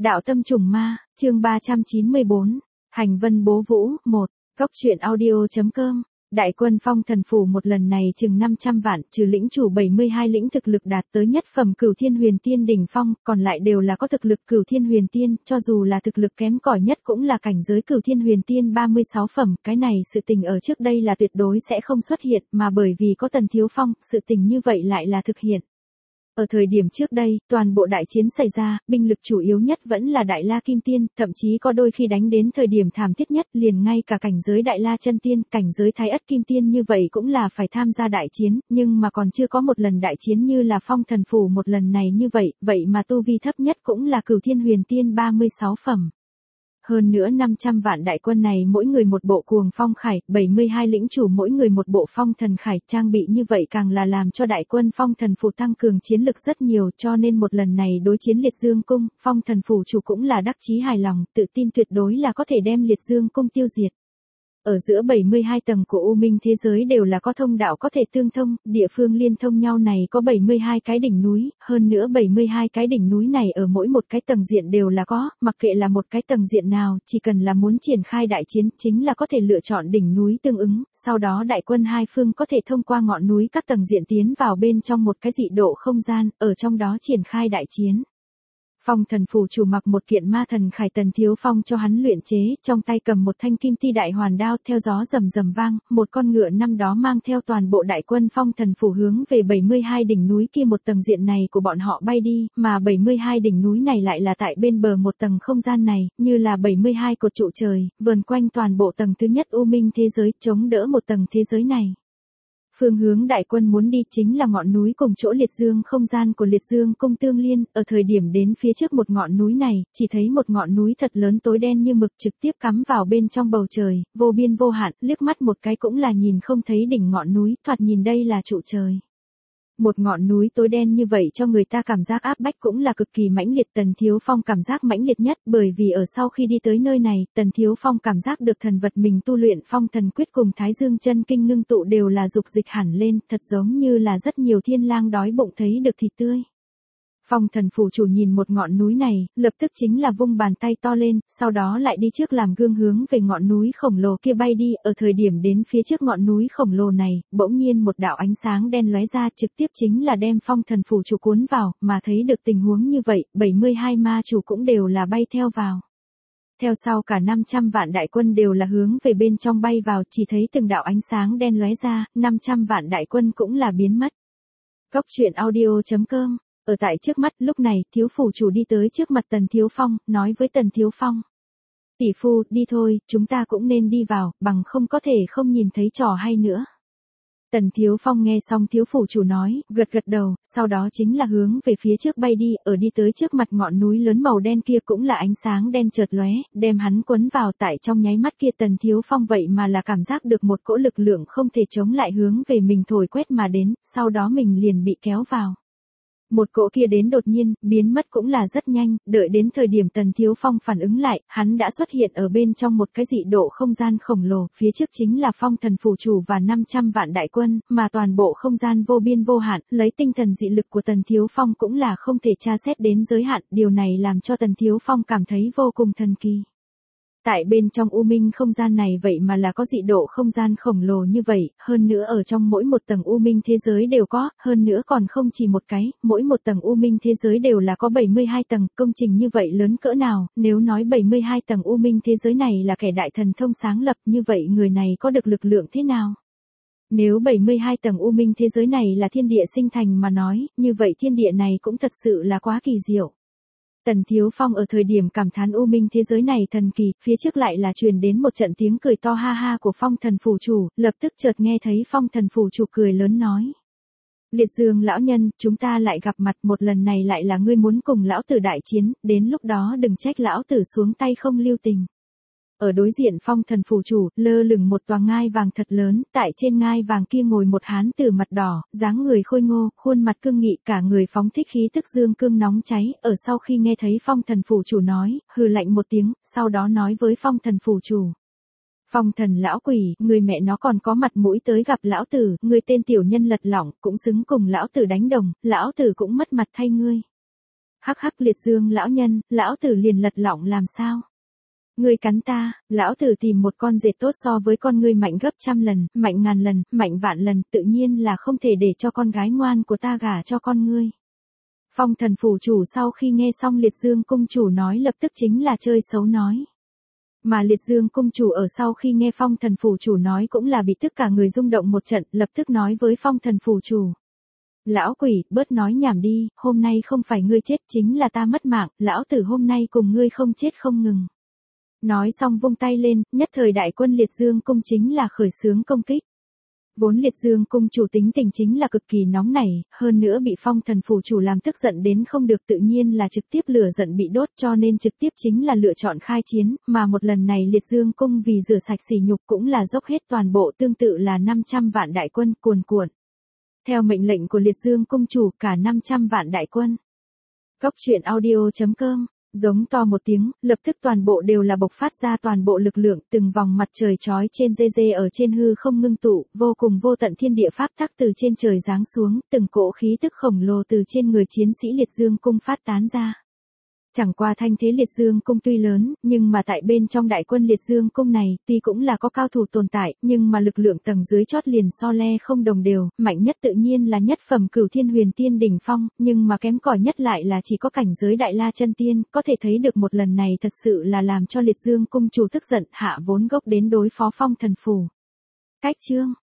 Đạo tâm trùng ma, chương 394, Hành vân bố vũ, 1, Cốc truyện audio.com. Đại quân Phong Thần Phủ một lần này chừng 500 vạn, trừ lĩnh chủ 72 lĩnh thực lực đạt tới nhất phẩm Cửu Thiên Huyền Tiên đỉnh phong, còn lại đều là có thực lực Cửu Thiên Huyền Tiên, cho dù là thực lực kém cỏi nhất cũng là cảnh giới Cửu Thiên Huyền Tiên 36 phẩm, cái này sự tình ở trước đây là tuyệt đối sẽ không xuất hiện, mà bởi vì có Tần Thiếu Phong, sự tình như vậy lại là thực hiện. Ở thời điểm trước đây, toàn bộ đại chiến xảy ra, binh lực chủ yếu nhất vẫn là Đại La Kim Tiên, thậm chí có đôi khi đánh đến thời điểm thảm thiết nhất, liền ngay cả cảnh giới Đại La Chân Tiên, cảnh giới Thái Ất Kim Tiên như vậy cũng là phải tham gia đại chiến, nhưng mà còn chưa có một lần đại chiến như là Phong Thần Phủ một lần này như vậy, vậy mà tu vi thấp nhất cũng là Cửu Thiên Huyền Tiên 36 phẩm. Hơn nữa 500 vạn đại quân này mỗi người một bộ cuồng phong khải, 72 lĩnh chủ mỗi người một bộ phong thần khải, trang bị như vậy càng là làm cho đại quân Phong Thần Phủ tăng cường chiến lực rất nhiều, cho nên một lần này đối chiến Liệt Dương Cung, Phong Thần Phủ chủ cũng là đắc chí hài lòng, tự tin tuyệt đối là có thể đem Liệt Dương Cung tiêu diệt. Ở giữa 72 tầng của U Minh thế giới đều là có thông đạo có thể tương thông, địa phương liên thông nhau này có 72 cái đỉnh núi, hơn nữa 72 cái đỉnh núi này ở mỗi một cái tầng diện đều là có, mặc kệ là một cái tầng diện nào, chỉ cần là muốn triển khai đại chiến, chính là có thể lựa chọn đỉnh núi tương ứng, sau đó đại quân hai phương có thể thông qua ngọn núi các tầng diện tiến vào bên trong một cái dị độ không gian, ở trong đó triển khai đại chiến. Phong Thần Phủ chủ mặc một kiện ma thần khải Tần Thiếu Phong cho hắn luyện chế, trong tay cầm một thanh kim ti đại hoàn đao, theo gió rầm rầm vang, một con ngựa năm đó mang theo toàn bộ đại quân Phong Thần Phủ hướng về 72 đỉnh núi kia một tầng diện này của bọn họ bay đi, mà 72 đỉnh núi này lại là tại bên bờ một tầng không gian này, như là 72 cột trụ trời, vờn quanh toàn bộ tầng thứ nhất U Minh thế giới, chống đỡ một tầng thế giới này. Phương hướng đại quân muốn đi chính là ngọn núi cùng chỗ Liệt Dương không gian của Liệt Dương Cung tương liên, ở thời điểm đến phía trước một ngọn núi này, chỉ thấy một ngọn núi thật lớn tối đen như mực trực tiếp cắm vào bên trong bầu trời, vô biên vô hạn, liếc mắt một cái cũng là nhìn không thấy đỉnh ngọn núi, thoạt nhìn đây là trụ trời. Một ngọn núi tối đen như vậy cho người ta cảm giác áp bách cũng là cực kỳ mãnh liệt. Tần Thiếu Phong cảm giác mãnh liệt nhất, bởi vì ở sau khi đi tới nơi này, Tần Thiếu Phong cảm giác được thần vật mình tu luyện Phong Thần Quyết cùng Thái Dương Chân Kinh ngưng tụ đều là dục dịch hẳn lên, thật giống như là rất nhiều thiên lang đói bụng thấy được thịt tươi. Phong Thần Phủ chủ nhìn một ngọn núi này, lập tức chính là vung bàn tay to lên, sau đó lại đi trước làm gương hướng về ngọn núi khổng lồ kia bay đi, ở thời điểm đến phía trước ngọn núi khổng lồ này, bỗng nhiên một đạo ánh sáng đen lóe ra, trực tiếp chính là đem Phong Thần Phủ chủ cuốn vào, mà thấy được tình huống như vậy, 72 ma chủ cũng đều là bay theo vào. Theo sau cả 500 vạn đại quân đều là hướng về bên trong bay vào, chỉ thấy từng đạo ánh sáng đen lóe ra, 500 vạn đại quân cũng là biến mất. Cốc truyện audio.com. Ở tại trước mắt, lúc này, thiếu phủ chủ đi tới trước mặt Tần Thiếu Phong, nói với Tần Thiếu Phong. Tỷ phu, đi thôi, chúng ta cũng nên đi vào, bằng không có thể không nhìn thấy trò hay nữa. Tần Thiếu Phong nghe xong thiếu phủ chủ nói, gật gật đầu, sau đó chính là hướng về phía trước bay đi, ở đi tới trước mặt ngọn núi lớn màu đen kia cũng là ánh sáng đen chợt lóe, đem hắn quấn vào. Tại trong nháy mắt kia Tần Thiếu Phong vậy mà là cảm giác được một cỗ lực lượng không thể chống lại hướng về mình thổi quét mà đến, sau đó mình liền bị kéo vào. Một cỗ kia đến đột nhiên, biến mất cũng là rất nhanh, đợi đến thời điểm Tần Thiếu Phong phản ứng lại, hắn đã xuất hiện ở bên trong một cái dị độ không gian khổng lồ, phía trước chính là Phong Thần Phủ chủ và 500 vạn đại quân, mà toàn bộ không gian vô biên vô hạn, lấy tinh thần dị lực của Tần Thiếu Phong cũng là không thể tra xét đến giới hạn, điều này làm cho Tần Thiếu Phong cảm thấy vô cùng thần kỳ. Tại bên trong U Minh không gian này vậy mà là có dị độ không gian khổng lồ như vậy, hơn nữa ở trong mỗi một tầng U Minh thế giới đều có, hơn nữa còn không chỉ một cái, mỗi một tầng U Minh thế giới đều là có 72 tầng, công trình như vậy lớn cỡ nào, nếu nói 72 tầng U Minh thế giới này là kẻ đại thần thông sáng lập, như vậy người này có được lực lượng thế nào? Nếu 72 tầng U Minh thế giới này là thiên địa sinh thành mà nói, như vậy thiên địa này cũng thật sự là quá kỳ diệu. Tần Thiếu Phong ở thời điểm cảm thán U Minh thế giới này thần kỳ, phía trước lại là truyền đến một trận tiếng cười to ha ha của Phong Thần Phủ chủ, lập tức chợt nghe thấy Phong Thần Phủ chủ cười lớn nói. Liệt Dương lão nhân, chúng ta lại gặp mặt, một lần này lại là ngươi muốn cùng lão tử đại chiến, đến lúc đó đừng trách lão tử xuống tay không lưu tình. Ở đối diện Phong Thần Phủ chủ, lơ lửng một tòa ngai vàng thật lớn, tại trên ngai vàng kia ngồi một hán tử mặt đỏ, dáng người khôi ngô, khuôn mặt cương nghị, cả người phóng thích khí tức dương cương nóng cháy, ở sau khi nghe thấy Phong Thần Phủ chủ nói, hừ lạnh một tiếng, sau đó nói với Phong Thần Phủ chủ. Phong Thần lão quỷ, người mẹ nó còn có mặt mũi tới gặp lão tử, người tên tiểu nhân lật lỏng, cũng xứng cùng lão tử đánh đồng, lão tử cũng mất mặt thay ngươi. Hắc hắc liệt dương lão nhân, lão tử liền lật lọng làm sao? Ngươi cắn ta, lão tử tìm một con dệt tốt so với con ngươi mạnh gấp trăm lần, mạnh ngàn lần, mạnh vạn lần, tự nhiên là không thể để cho con gái ngoan của ta gả cho con ngươi. Phong thần phủ chủ sau khi nghe xong liệt dương cung chủ nói lập tức chính là chơi xấu nói. Mà liệt dương cung chủ ở sau khi nghe phong thần phủ chủ nói cũng là bị tất cả người rung động một trận, lập tức nói với phong thần phủ chủ. Lão quỷ, bớt nói nhảm đi, hôm nay không phải ngươi chết chính là ta mất mạng, lão tử hôm nay cùng ngươi không chết không ngừng. Nói xong vung tay lên, nhất thời đại quân liệt dương cung chính là khởi xướng công kích. Vốn liệt dương cung chủ tính tình chính là cực kỳ nóng nảy, hơn nữa bị phong thần phủ chủ làm tức giận đến không được tự nhiên là trực tiếp lửa giận bị đốt cho nên trực tiếp chính là lựa chọn khai chiến, mà một lần này liệt dương cung vì rửa sạch sỉ nhục cũng là dốc hết toàn bộ tương tự là 500 vạn đại quân cuồn cuộn. Theo mệnh lệnh của liệt dương cung chủ cả 500 vạn đại quân. Góc truyện audio.com giống to một tiếng, lập tức toàn bộ đều là bộc phát ra toàn bộ lực lượng, từng vòng mặt trời chói trên dê ở trên hư không ngưng tụ, vô cùng vô tận thiên địa pháp tắc từ trên trời giáng xuống, từng cỗ khí tức khổng lồ từ trên người chiến sĩ liệt dương cung phát tán ra. Chẳng qua thanh thế liệt dương cung tuy lớn, nhưng mà tại bên trong đại quân liệt dương cung này, tuy cũng là có cao thủ tồn tại, nhưng mà lực lượng tầng dưới chót liền so le không đồng đều, mạnh nhất tự nhiên là nhất phẩm cửu thiên huyền tiên đỉnh phong, nhưng mà kém cỏi nhất lại là chỉ có cảnh giới đại la chân tiên, có thể thấy được một lần này thật sự là làm cho liệt dương cung chủ tức giận hạ vốn gốc đến đối phó phong thần phủ. Cách chương